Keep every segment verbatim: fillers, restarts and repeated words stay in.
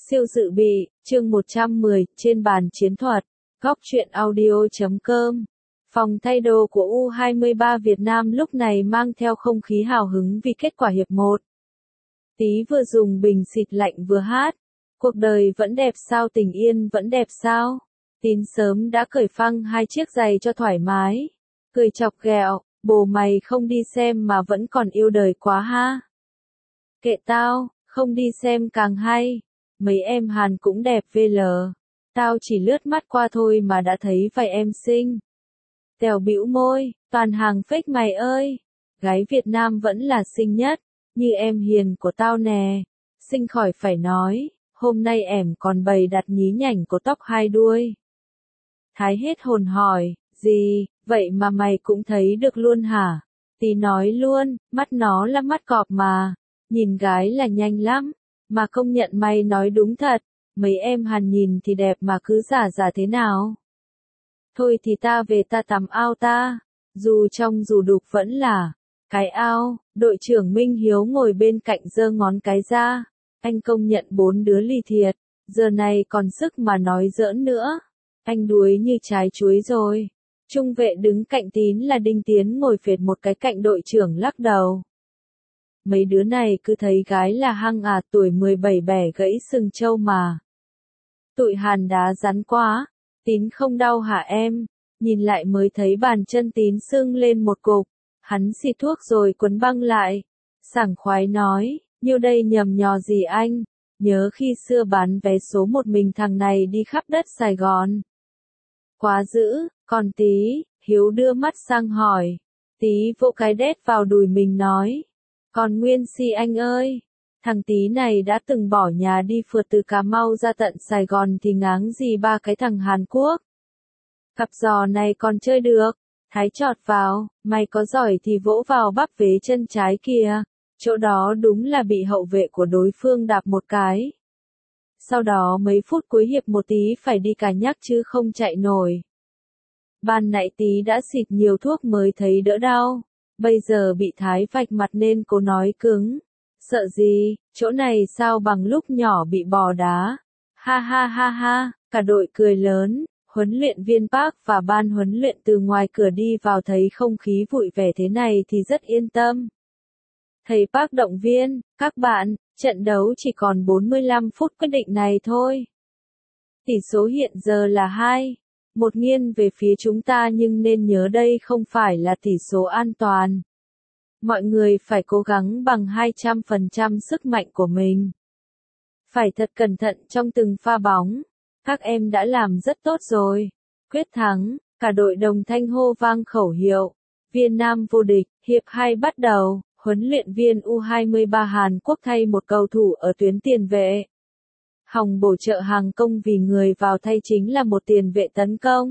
Siêu dự bị, chương một trăm mười, trên bàn chiến thuật, góc truyện audio chấm com. Phòng thay đồ của U hai mươi ba Việt Nam lúc này mang theo không khí hào hứng vì kết quả hiệp một. Tí vừa dùng bình xịt lạnh vừa hát. Cuộc đời vẫn đẹp sao, tình yên vẫn đẹp sao. Tín sớm đã cởi phăng hai chiếc giày cho thoải mái. Cười chọc ghẹo, bồ mày không đi xem mà vẫn còn yêu đời quá ha. Kệ tao, không đi xem càng hay. Mấy em Hàn cũng đẹp vê lờ. Tao chỉ lướt mắt qua thôi mà đã thấy vài em xinh. Tèo bĩu môi, toàn hàng fake mày ơi. Gái Việt Nam vẫn là xinh nhất, như em Hiền của tao nè. Xinh khỏi phải nói, hôm nay em còn bày đặt nhí nhảnh của tóc hai đuôi. Thái hết hồn hỏi, gì, vậy mà mày cũng thấy được luôn hả? Tí nói luôn, mắt nó là mắt cọp mà, nhìn gái là nhanh lắm. Mà công nhận mày nói đúng thật, mấy em Hàn nhìn thì đẹp mà cứ giả giả thế nào. Thôi thì ta về ta tắm ao ta, dù trong dù đục vẫn là cái ao. Đội trưởng Minh Hiếu ngồi bên cạnh giơ ngón cái ra, anh công nhận bốn đứa lì thiệt, giờ này còn sức mà nói giỡn nữa. Anh đuối như trái chuối rồi. Trung vệ đứng cạnh Tín là Đinh Tiến ngồi phệt một cái cạnh đội trưởng lắc đầu. Mấy đứa này cứ thấy gái là hăng à, tuổi mười bảy bẻ gãy sừng trâu mà. Tụi Hàn đá rắn quá. Tín không đau hả em? Nhìn lại mới thấy bàn chân Tín sưng lên một cục. Hắn xịt thuốc rồi quấn băng lại. Sảng khoái nói, nhiêu đây nhầm nhò gì anh? Nhớ khi xưa bán vé số một mình thằng này đi khắp đất Sài Gòn. Quá dữ, còn Tí, Hiếu đưa mắt sang hỏi. Tí vỗ cái đét vào đùi mình nói. Còn Nguyên Si anh ơi, thằng Tí này đã từng bỏ nhà đi phượt từ Cà Mau ra tận Sài Gòn thì ngáng gì ba cái thằng Hàn Quốc. Cặp giò này còn chơi được, Thái chọt vào, mày có giỏi thì vỗ vào bắp vế chân trái kìa, chỗ đó đúng là bị hậu vệ của đối phương đạp một cái. Sau đó mấy phút cuối hiệp một Tí phải đi cả nhắc chứ không chạy nổi. Ban nãy Tí đã xịt nhiều thuốc mới thấy đỡ đau. Bây giờ bị Thái vạch mặt nên cô nói cứng. Sợ gì, chỗ này sao bằng lúc nhỏ bị bò đá. Ha ha ha ha, cả đội cười lớn. Huấn luyện viên Park và ban huấn luyện từ ngoài cửa đi vào thấy không khí vui vẻ thế này thì rất yên tâm. Thầy Park động viên, các bạn, trận đấu chỉ còn bốn mươi lăm phút quyết định này thôi. Tỷ số hiện giờ là hai một nghiêng về phía chúng ta, nhưng nên nhớ đây không phải là tỷ số an toàn. Mọi người phải cố gắng bằng hai trăm phần trăm sức mạnh của mình. Phải thật cẩn thận trong từng pha bóng. Các em đã làm rất tốt rồi. Quyết thắng, cả đội đồng thanh hô vang khẩu hiệu. Việt Nam vô địch, hiệp hai bắt đầu, huấn luyện viên U hai mươi ba Hàn Quốc thay một cầu thủ ở tuyến tiền vệ. Hòng bổ trợ hàng công vì người vào thay chính là một tiền vệ tấn công.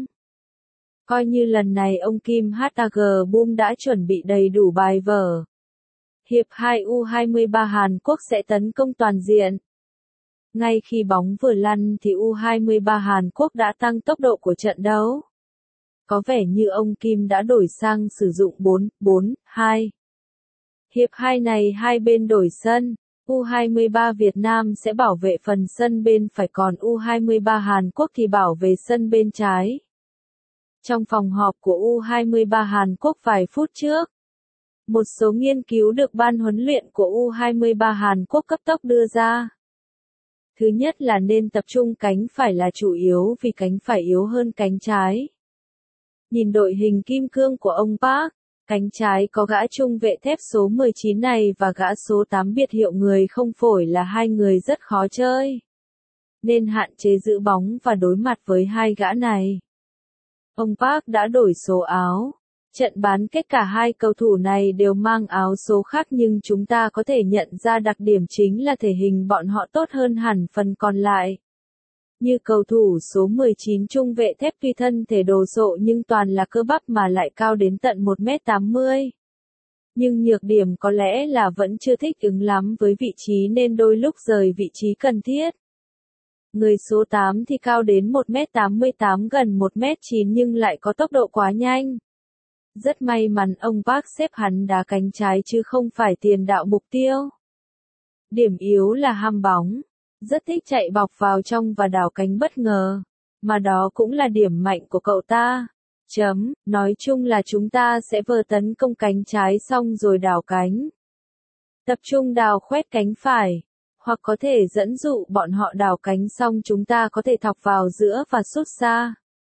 Coi như lần này ông Kim Ha-tae-boom đã chuẩn bị đầy đủ bài vở. Hiệp hai U hai mươi ba Hàn Quốc sẽ tấn công toàn diện. Ngay khi bóng vừa lăn thì U hai mươi ba Hàn Quốc đã tăng tốc độ của trận đấu. Có vẻ như ông Kim đã đổi sang sử dụng bốn bốn hai. Hiệp hai này hai bên đổi sân. U hai mươi ba Việt Nam sẽ bảo vệ phần sân bên phải, còn U hai mươi ba Hàn Quốc thì bảo vệ sân bên trái. Trong phòng họp của U hai mươi ba Hàn Quốc vài phút trước, một số nghiên cứu được ban huấn luyện của U hai mươi ba Hàn Quốc cấp tốc đưa ra. Thứ nhất là nên tập trung cánh phải là chủ yếu vì cánh phải yếu hơn cánh trái. Nhìn đội hình kim cương của ông Park, cánh trái có gã trung vệ thép số mười chín này và gã số tám biệt hiệu người không phổi là hai người rất khó chơi. Nên hạn chế giữ bóng và đối mặt với hai gã này. Ông Park đã đổi số áo. Trận bán kết cả hai cầu thủ này đều mang áo số khác, nhưng chúng ta có thể nhận ra đặc điểm chính là thể hình bọn họ tốt hơn hẳn phần còn lại. Như cầu thủ số mười chín trung vệ thép tuy thân thể đồ sộ nhưng toàn là cơ bắp mà lại cao đến tận một mét tám mươi. Nhưng nhược điểm có lẽ là vẫn chưa thích ứng lắm với vị trí nên đôi lúc rời vị trí cần thiết. Người số tám thì cao đến một mét tám mươi tám, gần một mét chín nhưng lại có tốc độ quá nhanh. Rất may mắn ông Park xếp hắn đá cánh trái chứ không phải tiền đạo mục tiêu. Điểm yếu là ham bóng. rất thích chạy bọc vào trong và đảo cánh bất ngờ, mà đó cũng là điểm mạnh của cậu ta. Chấm, nói chung là chúng ta sẽ vừa tấn công cánh trái xong rồi đảo cánh. Tập trung đào khoét cánh phải, hoặc có thể dẫn dụ bọn họ đào cánh xong chúng ta có thể thọc vào giữa và sút xa.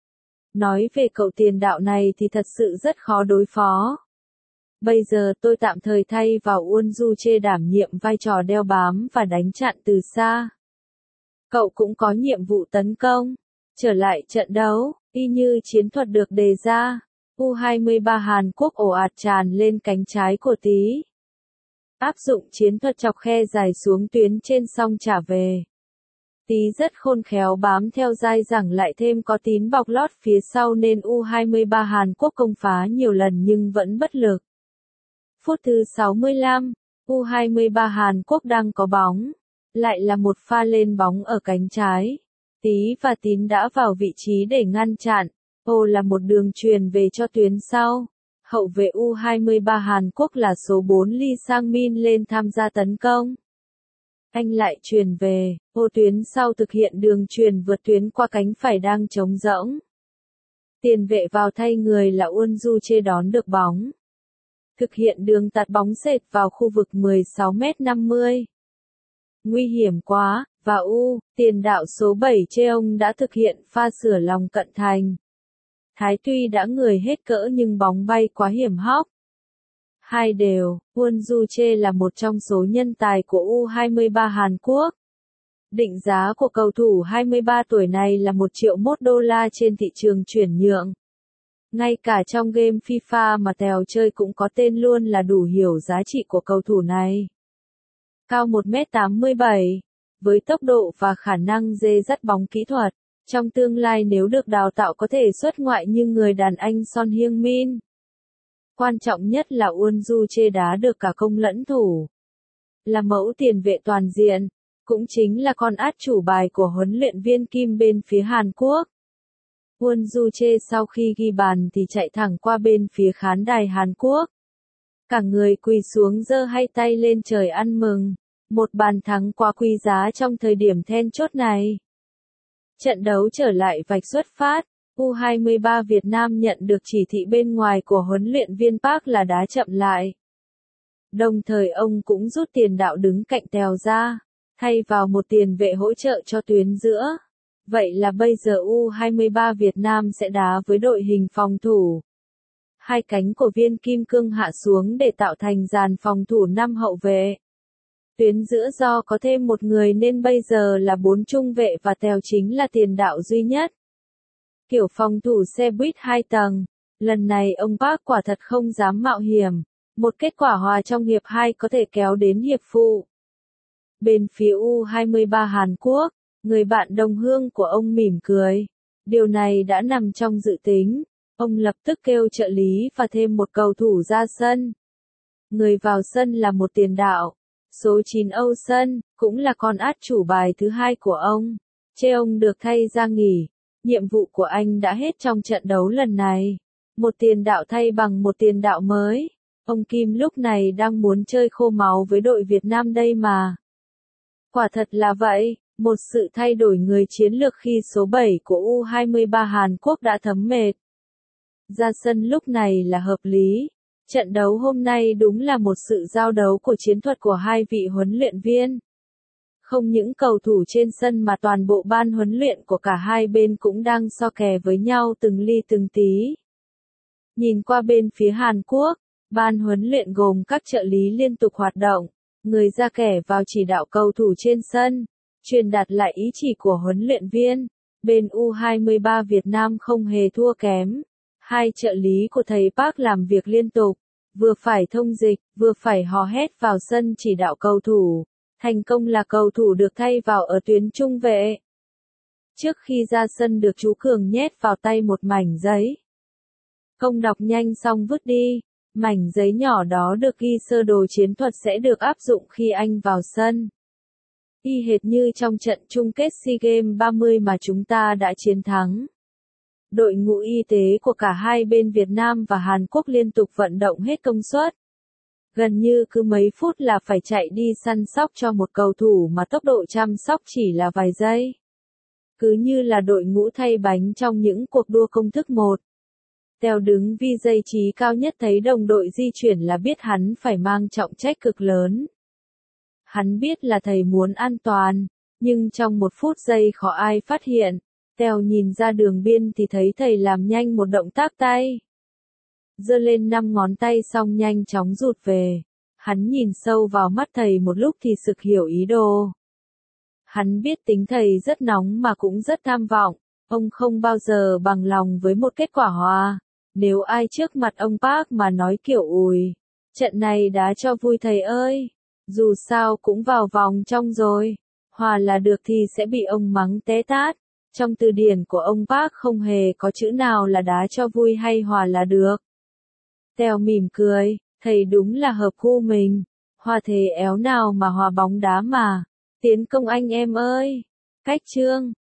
Nói về cậu tiền đạo này thì thật sự rất khó đối phó. Bây giờ tôi tạm thời thay vào Uôn Du Chê đảm nhiệm vai trò đeo bám và đánh chặn từ xa. Cậu cũng có nhiệm vụ tấn công. Trở lại trận đấu, y như chiến thuật được đề ra, U hai mươi ba Hàn Quốc ồ ạt tràn lên cánh trái của Tý. Áp dụng chiến thuật chọc khe dài xuống tuyến trên xong trả về. Tý rất khôn khéo bám theo dai dẳng lại thêm có Tín bọc lót phía sau nên U hai mươi ba Hàn Quốc công phá nhiều lần nhưng vẫn bất lực. Phút thứ sáu mươi lăm, U hai mươi ba Hàn Quốc đang có bóng. Lại là một pha lên bóng ở cánh trái. Tý và Tín đã vào vị trí để ngăn chặn. Ô là một đường truyền về cho tuyến sau. Hậu vệ U hai mươi ba Hàn Quốc là số bốn Lee Sang-min lên tham gia tấn công. Anh lại truyền về, ô tuyến sau thực hiện đường truyền vượt tuyến qua cánh phải đang trống rỗng. Tiền vệ vào thay người là Uôn Du Chê đón được bóng. Thực hiện đường tạt bóng xệt vào khu vực mười sáu mét năm mươi. Nguy hiểm quá, và U, tiền đạo số bảy Cheong đã thực hiện pha sửa lòng cận thành. Thái tuy đã người hết cỡ nhưng bóng bay quá hiểm hóc. Hai đều, Uôn Du Chê là một trong số nhân tài của U hai mươi ba Hàn Quốc. Định giá của cầu thủ hai mươi ba tuổi này là một triệu mốt đô la trên thị trường chuyển nhượng. Ngay cả trong game FIFA mà Tèo chơi cũng có tên luôn là đủ hiểu giá trị của cầu thủ này. Cao một mét tám mươi bảy, với tốc độ và khả năng dê dắt bóng kỹ thuật, trong tương lai nếu được đào tạo có thể xuất ngoại như người đàn anh Son Heung-min. Quan trọng nhất là Uôn Du Chê đá được cả công lẫn thủ. Là mẫu tiền vệ toàn diện, cũng chính là con át chủ bài của huấn luyện viên Kim bên phía Hàn Quốc. Uôn Du Chê sau khi ghi bàn thì chạy thẳng qua bên phía khán đài Hàn Quốc. Cả người quỳ xuống giơ hai tay lên trời ăn mừng. Một bàn thắng quá quý giá trong thời điểm then chốt này. Trận đấu trở lại vạch xuất phát. U hai mươi ba Việt Nam nhận được chỉ thị bên ngoài của huấn luyện viên Park là đá chậm lại. Đồng thời ông cũng rút tiền đạo đứng cạnh Tèo ra, thay vào một tiền vệ hỗ trợ cho tuyến giữa. Vậy là bây giờ U hai mươi ba Việt Nam sẽ đá với đội hình phòng thủ. Hai cánh của viên kim cương hạ xuống để tạo thành dàn phòng thủ năm hậu vệ. Tuyến giữa do có thêm một người nên bây giờ là bốn trung vệ và Tèo chính là tiền đạo duy nhất. Kiểu phòng thủ xe buýt hai tầng. Lần này ông Park quả thật không dám mạo hiểm. Một kết quả hòa trong hiệp hai có thể kéo đến hiệp phụ. Bên phía U hai mươi ba Hàn Quốc, người bạn đồng hương của ông mỉm cười. Điều này đã nằm trong dự tính. Ông lập tức kêu trợ lý và thêm một cầu thủ ra sân. Người vào sân là một tiền đạo. Số chín Âu Sân, cũng là con át chủ bài thứ hai của ông. Cheong được thay ra nghỉ. Nhiệm vụ của anh đã hết trong trận đấu lần này. Một tiền đạo thay bằng một tiền đạo mới. Ông Kim lúc này đang muốn chơi khô máu với đội Việt Nam đây mà. Quả thật là vậy, một sự thay đổi người chiến lược khi số bảy của U hai mươi ba Hàn Quốc đã thấm mệt. Ra sân lúc này là hợp lý. Trận đấu hôm nay đúng là một sự giao đấu của chiến thuật của hai vị huấn luyện viên. Không những cầu thủ trên sân mà toàn bộ ban huấn luyện của cả hai bên cũng đang so kè với nhau từng ly từng tí. Nhìn qua bên phía Hàn Quốc, ban huấn luyện gồm các trợ lý liên tục hoạt động, người ra kẻ vào chỉ đạo cầu thủ trên sân, truyền đạt lại ý chỉ của huấn luyện viên. Bên U hai mươi ba Việt Nam không hề thua kém. Hai trợ lý của thầy Park làm việc liên tục, vừa phải thông dịch, vừa phải hò hét vào sân chỉ đạo cầu thủ. Thành công là cầu thủ được thay vào ở tuyến trung vệ. Trước khi ra sân được chú Cường nhét vào tay một mảnh giấy. Công đọc nhanh xong vứt đi. Mảnh giấy nhỏ đó được ghi sơ đồ chiến thuật sẽ được áp dụng khi anh vào sân. Y hệt như trong trận chung kết SEA Games ba mươi mà chúng ta đã chiến thắng. Đội ngũ y tế của cả hai bên Việt Nam và Hàn Quốc liên tục vận động hết công suất. Gần như cứ mấy phút là phải chạy đi săn sóc cho một cầu thủ mà tốc độ chăm sóc chỉ là vài giây. Cứ như là đội ngũ thay bánh trong những cuộc đua công thức một. Tèo đứng vi dây trí cao nhất thấy đồng đội di chuyển là biết hắn phải mang trọng trách cực lớn. Hắn biết là thầy muốn an toàn, nhưng trong một phút giây khó ai phát hiện. Tèo nhìn ra đường biên thì thấy thầy làm nhanh một động tác tay. Giơ lên năm ngón tay xong nhanh chóng rụt về. Hắn nhìn sâu vào mắt thầy một lúc thì sực hiểu ý đồ. Hắn biết tính thầy rất nóng mà cũng rất tham vọng. Ông không bao giờ bằng lòng với một kết quả hòa. Nếu ai trước mặt ông Park mà nói kiểu ùi, trận này đá cho vui thầy ơi. Dù sao cũng vào vòng trong rồi. Hòa là được thì sẽ bị ông mắng té tát. Trong từ điển của ông Park không hề có chữ nào là đá cho vui hay hòa là được. Tèo mỉm cười, thầy đúng là hợp gu mình. Hòa thế éo nào mà hòa bóng đá mà. Tiến công anh em ơi. Cách chương.